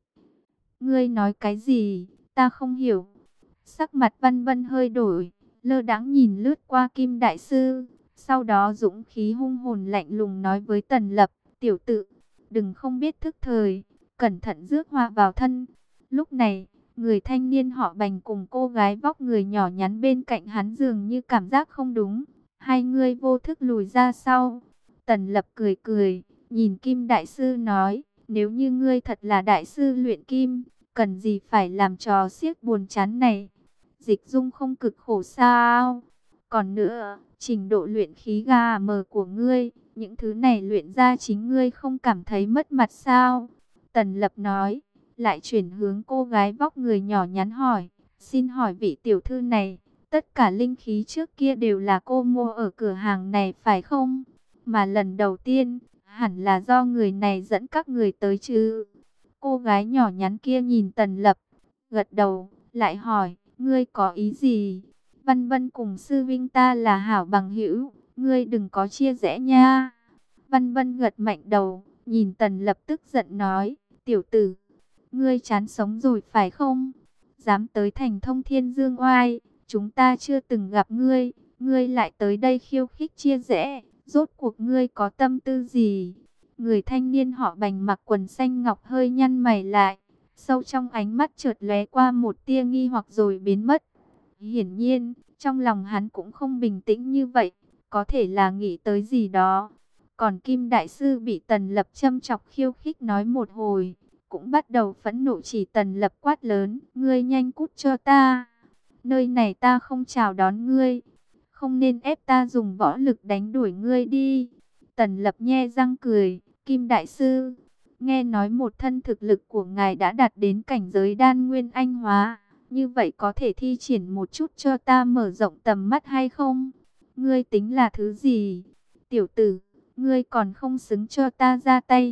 ngươi nói cái gì, ta không hiểu. Sắc mặt Văn Vân hơi đổi, lơ đãng nhìn lướt qua Kim Đại Sư. Sau đó dũng khí hung hồn lạnh lùng nói với Tần Lập, tiểu tử, đừng không biết thức thời, cẩn thận rước họa vào thân. Lúc này, người thanh niên họ Bành cùng cô gái vóc người nhỏ nhắn bên cạnh hắn dường như cảm giác không đúng. Hai người vô thức lùi ra sau. Tần Lập cười cười, nhìn Kim Đại Sư nói, nếu như ngươi thật là Đại Sư luyện kim, cần gì phải làm trò xiếc buồn chán này. Dịch Dung không cực khổ sao? Còn nữa, trình độ luyện khí gà mờ của ngươi, những thứ này luyện ra chính ngươi không cảm thấy mất mặt sao? Tần Lập nói, lại chuyển hướng cô gái vóc người nhỏ nhắn hỏi, xin hỏi vị tiểu thư này, tất cả linh khí trước kia đều là cô mua ở cửa hàng này phải không? Mà lần đầu tiên, hẳn là do người này dẫn các người tới chứ? Cô gái nhỏ nhắn kia nhìn Tần Lập, gật đầu, lại hỏi, ngươi có ý gì? Văn Vân cùng sư vinh ta là hảo bằng hữu, ngươi đừng có chia rẽ nha. Văn Vân gật mạnh đầu, nhìn Tần Lập tức giận nói, tiểu tử, ngươi chán sống rồi phải không? Dám tới thành Thông Thiên Dương Oai, chúng ta chưa từng gặp ngươi, ngươi lại tới đây khiêu khích chia rẽ, rốt cuộc ngươi có tâm tư gì? Người thanh niên họ Bành mặc quần xanh ngọc hơi nhăn mày lại, sâu trong ánh mắt chợt lóe qua một tia nghi hoặc rồi biến mất. Hiển nhiên, trong lòng hắn cũng không bình tĩnh như vậy, có thể là nghĩ tới gì đó. Còn Kim Đại Sư bị Tần Lập châm chọc khiêu khích nói một hồi, cũng bắt đầu phẫn nộ chỉ Tần Lập quát lớn, ngươi nhanh cút cho ta. Nơi này ta không chào đón ngươi, không nên ép ta dùng võ lực đánh đuổi ngươi đi. Tần Lập nhe răng cười, Kim Đại Sư, nghe nói một thân thực lực của ngài đã đạt đến cảnh giới đan nguyên anh hóa, như vậy có thể thi triển một chút cho ta mở rộng tầm mắt hay không? Ngươi tính là thứ gì? Tiểu tử, ngươi còn không xứng cho ta ra tay.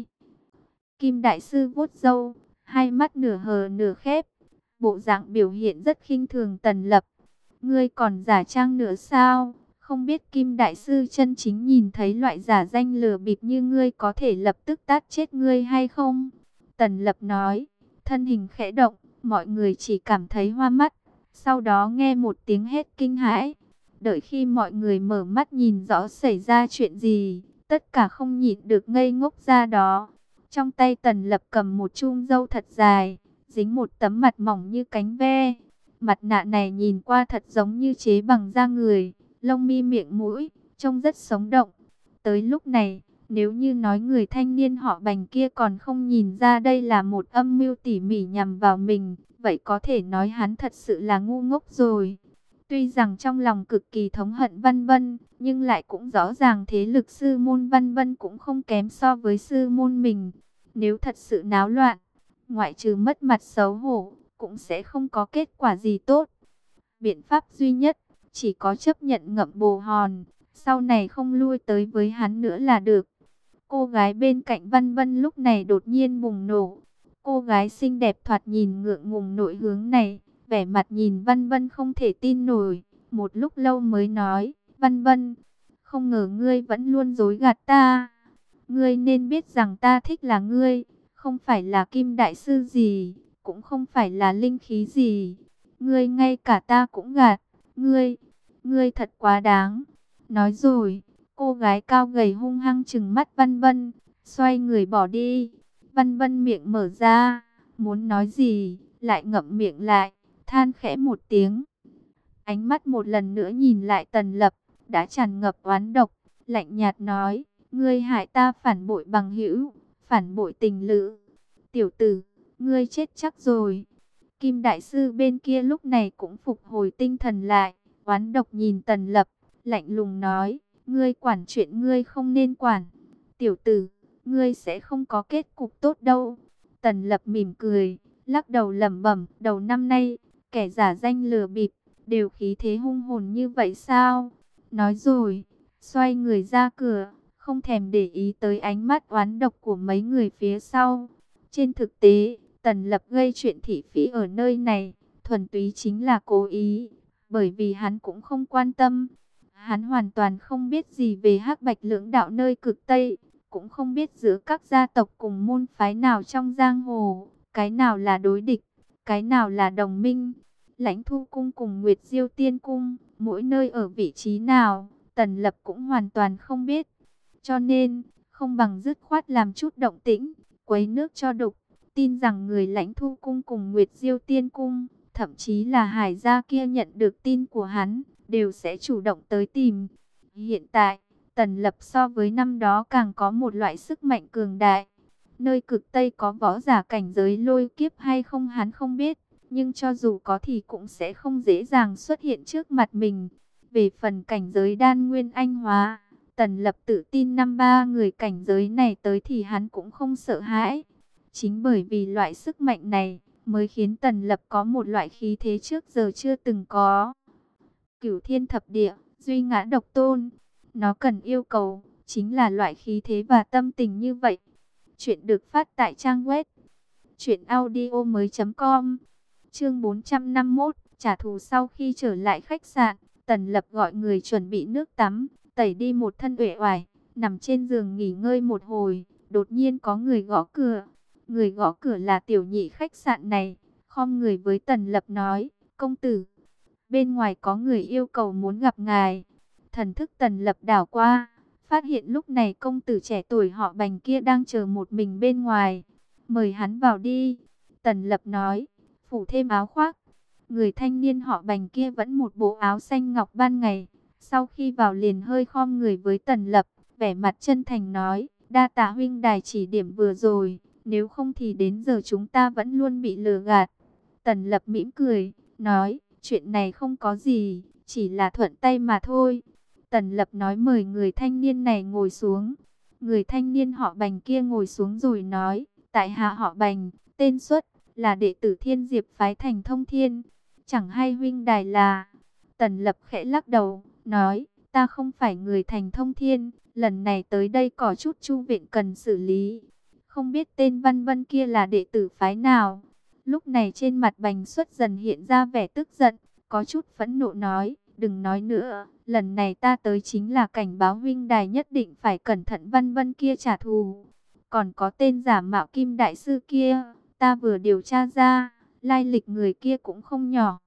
Kim Đại Sư vuốt râu, hai mắt nửa hờ nửa khép, bộ dạng biểu hiện rất khinh thường Tần Lập. Ngươi còn giả trang nữa sao? Không biết Kim Đại Sư chân chính nhìn thấy loại giả danh lừa bịp như ngươi có thể lập tức tát chết ngươi hay không? Tần Lập nói, thân hình khẽ động, mọi người chỉ cảm thấy hoa mắt. Sau đó nghe một tiếng hét kinh hãi. Đợi khi mọi người mở mắt nhìn rõ xảy ra chuyện gì, tất cả không nhịn được ngây ngốc ra đó. Trong tay Tần Lập cầm một chum râu thật dài, dính một tấm mặt mỏng như cánh ve. Mặt nạ này nhìn qua thật giống như chế bằng da người, lông mi miệng mũi, trông rất sống động. Tới lúc này, nếu như nói người thanh niên họ Bành kia còn không nhìn ra đây là một âm mưu tỉ mỉ nhằm vào mình, vậy có thể nói hắn thật sự là ngu ngốc rồi. Tuy rằng trong lòng cực kỳ thống hận Văn Vân, nhưng lại cũng rõ ràng thế lực sư môn Văn Vân cũng không kém so với sư môn mình. Nếu thật sự náo loạn, ngoại trừ mất mặt xấu hổ, cũng sẽ không có kết quả gì tốt. Biện pháp duy nhất, chỉ có chấp nhận ngậm bồ hòn, sau này không lui tới với hắn nữa là được. Cô gái bên cạnh Văn Vân lúc này đột nhiên bùng nổ. Cô gái xinh đẹp thoạt nhìn ngượng ngùng nội hướng này, vẻ mặt nhìn Văn Vân không thể tin nổi. Một lúc lâu mới nói, Văn Vân, không ngờ ngươi vẫn luôn dối gạt ta. Ngươi nên biết rằng ta thích là ngươi, không phải là Kim Đại Sư gì, cũng không phải là linh khí gì. Ngươi ngay cả ta cũng gạt, ngươi, ngươi thật quá đáng. Nói rồi, cô gái cao gầy hung hăng trừng mắt Văn Vân, xoay người bỏ đi. Văn Vân miệng mở ra, muốn nói gì, lại ngậm miệng lại, than khẽ một tiếng. Ánh mắt một lần nữa nhìn lại Tần Lập, đã tràn ngập oán độc, lạnh nhạt nói, ngươi hại ta phản bội bằng hữu, phản bội tình lữ. Tiểu tử, ngươi chết chắc rồi. Kim Đại Sư bên kia lúc này cũng phục hồi tinh thần lại, oán độc nhìn Tần Lập, lạnh lùng nói, ngươi quản chuyện ngươi không nên quản. Tiểu tử, ngươi sẽ không có kết cục tốt đâu. Tần Lập mỉm cười, lắc đầu lẩm bẩm, đầu năm nay, kẻ giả danh lừa bịp, đều khí thế hung hồn như vậy sao? Nói rồi, xoay người ra cửa, không thèm để ý tới ánh mắt oán độc của mấy người phía sau. Trên thực tế, Tần Lập gây chuyện thị phỉ ở nơi này, thuần túy chính là cố ý, bởi vì hắn cũng không quan tâm. Hắn hoàn toàn không biết gì về Hắc Bạch lưỡng đạo nơi cực Tây, cũng không biết giữa các gia tộc cùng môn phái nào trong giang hồ, cái nào là đối địch, cái nào là đồng minh. Lãnh Thu Cung cùng Nguyệt Diêu Tiên Cung, mỗi nơi ở vị trí nào, Tần Lập cũng hoàn toàn không biết. Cho nên, không bằng dứt khoát làm chút động tĩnh, quấy nước cho đục. Tin rằng người Lãnh Thu Cung cùng Nguyệt Diêu Tiên Cung, thậm chí là Hải gia kia nhận được tin của hắn, đều sẽ chủ động tới tìm. Hiện tại, Tần Lập so với năm đó càng có một loại sức mạnh cường đại. Nơi cực Tây có võ giả cảnh giới lôi kiếp hay không hắn không biết, nhưng cho dù có thì cũng sẽ không dễ dàng xuất hiện trước mặt mình. Về phần cảnh giới đan nguyên anh hóa, Tần Lập tự tin năm ba người cảnh giới này tới thì hắn cũng không sợ hãi. Chính bởi vì loại sức mạnh này, mới khiến Tần Lập có một loại khí thế trước giờ chưa từng có. Cửu thiên thập địa, duy ngã độc tôn. Nó cần yêu cầu, chính là loại khí thế và tâm tình như vậy. Chuyện được phát tại trang web truyện audio mới chấm com. Chương bốn trăm năm mươi mốt, trả thù. Sau khi trở lại khách sạn, Tần Lập gọi người chuẩn bị nước tắm, tẩy đi một thân uể oải, nằm trên giường nghỉ ngơi một hồi. Đột nhiên có người gõ cửa. Người gõ cửa là tiểu nhị khách sạn này, khom người với Tần Lập nói: "Công tử, bên ngoài có người yêu cầu muốn gặp ngài." Thần thức Tần Lập đảo qua, phát hiện lúc này công tử trẻ tuổi họ Bành kia đang chờ một mình bên ngoài. "Mời hắn vào đi." Tần Lập nói, phủ thêm áo khoác. Người thanh niên họ Bành kia vẫn một bộ áo xanh ngọc ban ngày. Sau khi vào liền hơi khom người với Tần Lập, vẻ mặt chân thành nói: "Đa tạ huynh đài chỉ điểm vừa rồi, nếu không thì đến giờ chúng ta vẫn luôn bị lừa gạt." Tần Lập mỉm cười, nói: "Chuyện này không có gì, chỉ là thuận tay mà thôi." Tần Lập nói mời người thanh niên này ngồi xuống. Người thanh niên họ Bành kia ngồi xuống rồi nói: "Tại hạ họ Bành, tên Xuất, là đệ tử Thiên Diệp phái Thành Thông Thiên. Chẳng hay huynh đài là..." Tần Lập khẽ lắc đầu, nói: "Ta không phải người Thành Thông Thiên, lần này tới đây có chút chu viện cần xử lý. Không biết tên Văn Vân kia là đệ tử phái nào?" Lúc này trên mặt Bành Xuất dần hiện ra vẻ tức giận, có chút phẫn nộ nói: "Đừng nói nữa, lần này ta tới chính là cảnh báo huynh đài nhất định phải cẩn thận Văn Vân kia trả thù. Còn có tên giả mạo Kim Đại Sư kia, ta vừa điều tra ra, lai lịch người kia cũng không nhỏ."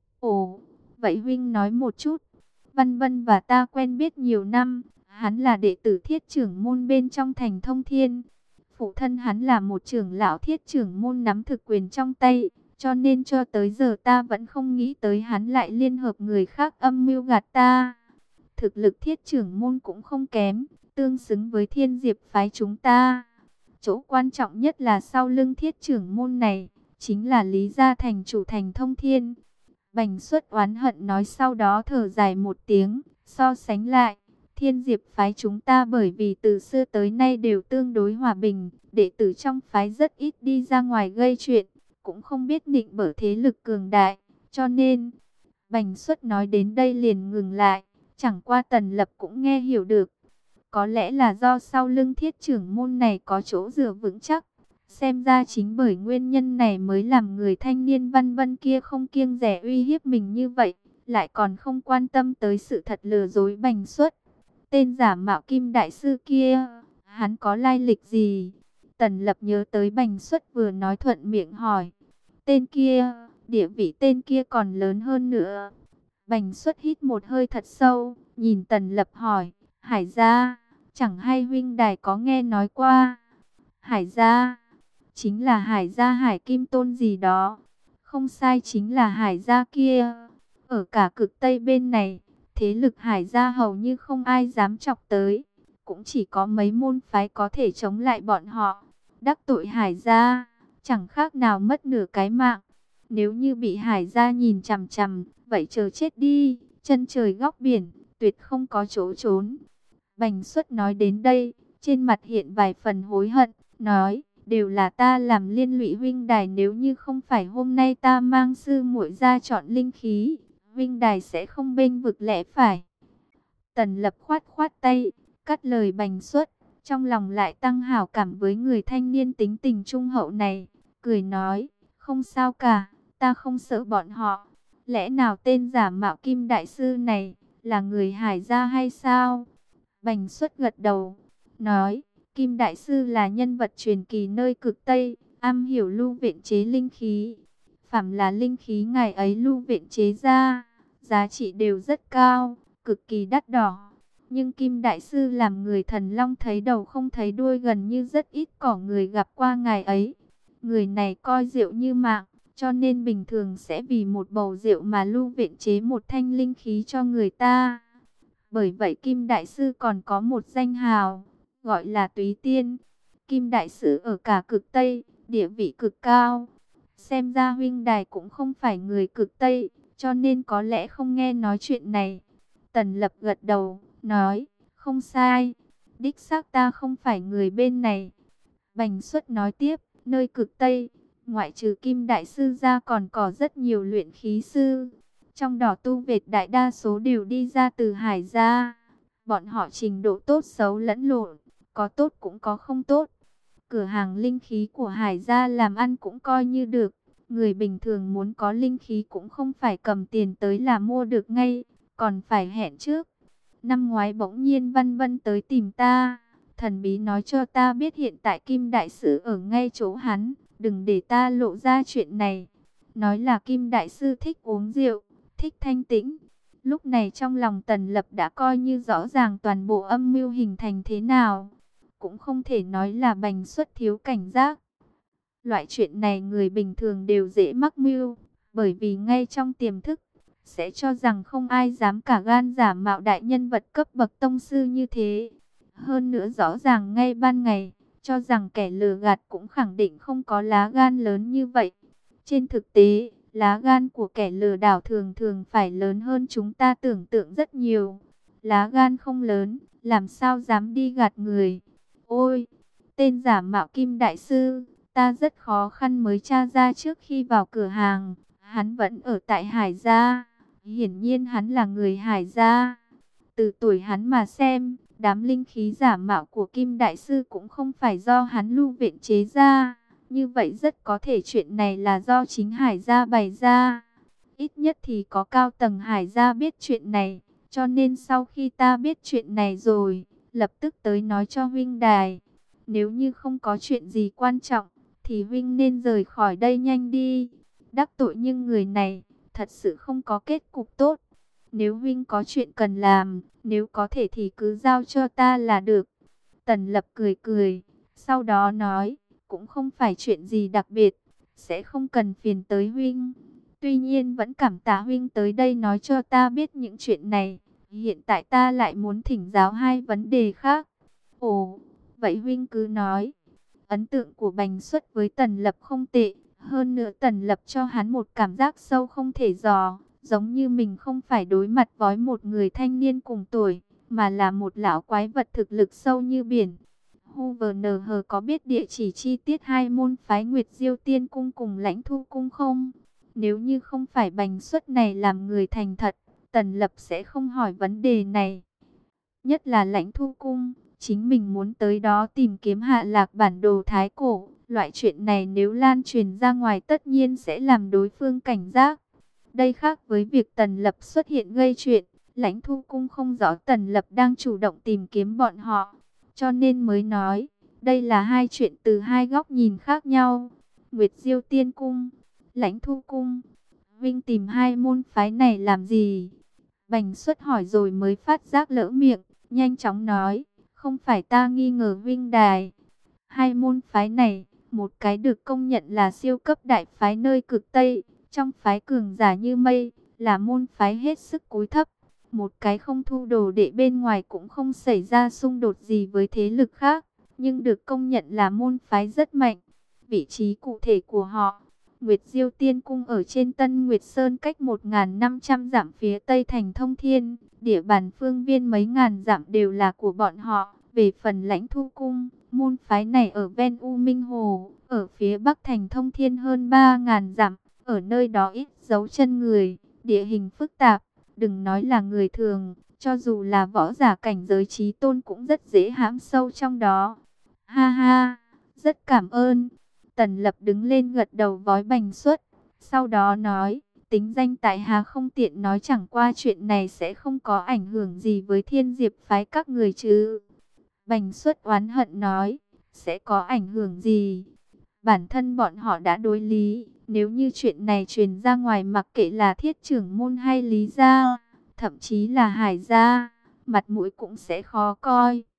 "Ồ, vậy huynh nói một chút." "Văn Vân và ta quen biết nhiều năm, hắn là đệ tử Thiết trưởng môn bên trong Thành Thông Thiên. Phụ thân hắn là một trưởng lão Thiết trưởng môn nắm thực quyền trong tay, cho nên cho tới giờ ta vẫn không nghĩ tới hắn lại liên hợp người khác âm mưu gạt ta. Thực lực Thiết trưởng môn cũng không kém, tương xứng với Thiên Diệp phái chúng ta. Chỗ quan trọng nhất là sau lưng Thiết trưởng môn này, chính là Lý Gia thành chủ Thành Thông Thiên." Bành Xuất oán hận nói, sau đó thở dài một tiếng, so sánh lại, Thiên Diệp phái chúng ta bởi vì từ xưa tới nay đều tương đối hòa bình, đệ tử trong phái rất ít đi ra ngoài gây chuyện, cũng không biết nịnh bợ thế lực cường đại, cho nên... Bành Xuất nói đến đây liền ngừng lại, chẳng qua Tần Lập cũng nghe hiểu được. Có lẽ là do sau lưng Thiết trưởng môn này có chỗ dựa vững chắc. Xem ra chính bởi nguyên nhân này mới làm người thanh niên Văn Vân kia không kiêng dè uy hiếp mình như vậy, lại còn không quan tâm tới sự thật lừa dối Bành Xuất. Tên giả mạo Kim Đại Sư kia, hắn có lai lịch gì? Tần Lập nhớ tới Bành Xuất vừa nói thuận miệng hỏi. Tên kia, địa vị tên kia còn lớn hơn nữa. Bành Xuất hít một hơi thật sâu, nhìn Tần Lập hỏi, Hải gia, chẳng hay huynh đài có nghe nói qua? Hải gia, chính là Hải gia Hải Kim Tôn gì đó. Không sai, chính là Hải gia kia. Ở cả cực Tây bên này, thế lực Hải gia hầu như không ai dám chọc tới, cũng chỉ có mấy môn phái có thể chống lại bọn họ. Đắc tội Hải gia, chẳng khác nào mất nửa cái mạng. Nếu như bị Hải gia nhìn chằm chằm, vậy chờ chết đi, chân trời góc biển, tuyệt không có chỗ trốn. Bành Xuất nói đến đây, trên mặt hiện vài phần hối hận, nói, đều là ta làm liên lụy huynh đài, nếu như không phải hôm nay ta mang sư muội ra chọn linh khí, huynh đài sẽ không bênh vực lẽ phải. Tần Lập khoát khoát tay, cắt lời Bành Xuất, trong lòng lại tăng hảo cảm với người thanh niên tính tình trung hậu này, cười nói, không sao cả, ta không sợ bọn họ. Lẽ nào tên giả mạo Kim Đại Sư này là người Hải gia hay sao? Bành Xuất gật đầu, nói, Kim Đại Sư là nhân vật truyền kỳ nơi cực Tây, am hiểu lưu viện chế linh khí. Phàm là linh khí ngài ấy lưu viện chế ra, giá trị đều rất cao, cực kỳ đắt đỏ. Nhưng Kim Đại Sư làm người thần long thấy đầu không thấy đuôi, gần như rất ít có người gặp qua ngài ấy. Người này coi rượu như mạng, cho nên bình thường sẽ vì một bầu rượu mà lưu viện chế một thanh linh khí cho người ta. Bởi vậy Kim Đại Sư còn có một danh hào, gọi là Túy Tiên. Kim Đại Sư ở cả cực Tây, địa vị cực cao. Xem ra huynh đài cũng không phải người cực Tây, cho nên có lẽ không nghe nói chuyện này. Tần Lập gật đầu, nói, không sai, đích xác ta không phải người bên này. Bành Xuất nói tiếp, nơi cực Tây, ngoại trừ Kim Đại Sư ra còn có rất nhiều luyện khí sư. Trong đó tu Việt đại đa số đều đi ra từ Hải gia. Bọn họ trình độ tốt xấu lẫn lộn, có tốt cũng có không tốt. Cửa hàng linh khí của Hải gia làm ăn cũng coi như được. Người bình thường muốn có linh khí cũng không phải cầm tiền tới là mua được ngay, còn phải hẹn trước. Năm ngoái bỗng nhiên Văn Vân tới tìm ta, thần bí nói cho ta biết hiện tại Kim Đại Sư ở ngay chỗ hắn, đừng để ta lộ ra chuyện này. Nói là Kim Đại Sư thích uống rượu, thích thanh tĩnh. Lúc này trong lòng Tần Lập đã coi như rõ ràng toàn bộ âm mưu hình thành thế nào. Cũng không thể nói là Bành Xuất thiếu cảnh giác. Loại chuyện này người bình thường đều dễ mắc mưu, bởi vì ngay trong tiềm thức, sẽ cho rằng không ai dám cả gan giả mạo đại nhân vật cấp bậc tông sư như thế. Hơn nữa rõ ràng ngay ban ngày, cho rằng kẻ lừa gạt cũng khẳng định không có lá gan lớn như vậy. Trên thực tế, lá gan của kẻ lừa đảo thường thường phải lớn hơn chúng ta tưởng tượng rất nhiều. Lá gan không lớn, làm sao dám đi gạt người. Ôi, tên giả mạo Kim Đại Sư, ta rất khó khăn mới tra ra trước khi vào cửa hàng. Hắn vẫn ở tại Hải Gia. Hiển nhiên hắn là người Hải Gia. Từ tuổi hắn mà xem, đám linh khí giả mạo của Kim Đại Sư cũng không phải do hắn lưu viện chế ra. Như vậy rất có thể chuyện này là do chính Hải Gia bày ra. Ít nhất thì có cao tầng Hải Gia biết chuyện này. Cho nên sau khi ta biết chuyện này rồi, lập tức tới nói cho huynh đài. Nếu như không có chuyện gì quan trọng, thì huynh nên rời khỏi đây nhanh đi. Đắc tội nhưng người này, thật sự không có kết cục tốt. Nếu huynh có chuyện cần làm, nếu có thể thì cứ giao cho ta là được. Tần Lập cười cười, sau đó nói, cũng không phải chuyện gì đặc biệt, sẽ không cần phiền tới huynh. Tuy nhiên vẫn cảm tạ huynh tới đây nói cho ta biết những chuyện này. Hiện tại ta lại muốn thỉnh giáo hai vấn đề khác. Ồ, vậy huynh cứ nói. Ấn tượng của Bành Xuất với Tần Lập không tệ. Hơn nữa Tần Lập cho hắn một cảm giác sâu không thể dò. Giống như mình không phải đối mặt với một người thanh niên cùng tuổi, mà là một lão quái vật thực lực sâu như biển. Hu vờ nờ hờ có biết địa chỉ chi tiết hai môn phái Nguyệt Diêu Tiên Cung cùng Lãnh Thu Cung không? Nếu như không phải Bành Xuất này làm người thành thật, Tần Lập sẽ không hỏi vấn đề này. Nhất là Lãnh Thu Cung, chính mình muốn tới đó tìm kiếm hạ lạc bản đồ thái cổ. Loại chuyện này nếu lan truyền ra ngoài tất nhiên sẽ làm đối phương cảnh giác. Đây khác với việc Tần Lập xuất hiện gây chuyện. Lãnh Thu Cung không rõ Tần Lập đang chủ động tìm kiếm bọn họ. Cho nên mới nói, đây là hai chuyện từ hai góc nhìn khác nhau. Nguyệt Diêu Tiên Cung, Lãnh Thu Cung, Vinh tìm hai môn phái này làm gì? Bành Xuất hỏi rồi mới phát giác lỡ miệng, nhanh chóng nói, không phải ta nghi ngờ Vinh đài. Hai môn phái này, một cái được công nhận là siêu cấp đại phái nơi cực Tây, trong phái cường giả như mây, là môn phái hết sức cúi thấp. Một cái không thu đồ đệ bên ngoài cũng không xảy ra xung đột gì với thế lực khác, nhưng được công nhận là môn phái rất mạnh. Vị trí cụ thể của họ, Nguyệt Diêu Tiên Cung ở trên Tân Nguyệt Sơn cách một nghìn năm trăm dặm phía tây thành Thông Thiên, địa bàn phương viên mấy ngàn dặm đều là của bọn họ. Về phần Lãnh Thu Cung, môn phái này ở ven U Minh Hồ, ở phía bắc thành Thông Thiên hơn ba nghìn dặm, ở nơi đó ít dấu chân người, địa hình phức tạp, đừng nói là người thường, cho dù là võ giả cảnh giới chí tôn cũng rất dễ hãm sâu trong đó. Ha ha, rất cảm ơn. Tần Lập đứng lên gật đầu vói Bành Xuất, sau đó nói, tính danh tại hạ không tiện nói, chẳng qua chuyện này sẽ không có ảnh hưởng gì với Thiên Diệp phái các người chứ. Bành Xuất oán hận nói, sẽ có ảnh hưởng gì? Bản thân bọn họ đã đối lý, nếu như chuyện này truyền ra ngoài mặc kệ là Thiết trưởng môn hay Lý gia, thậm chí là Hải gia, mặt mũi cũng sẽ khó coi.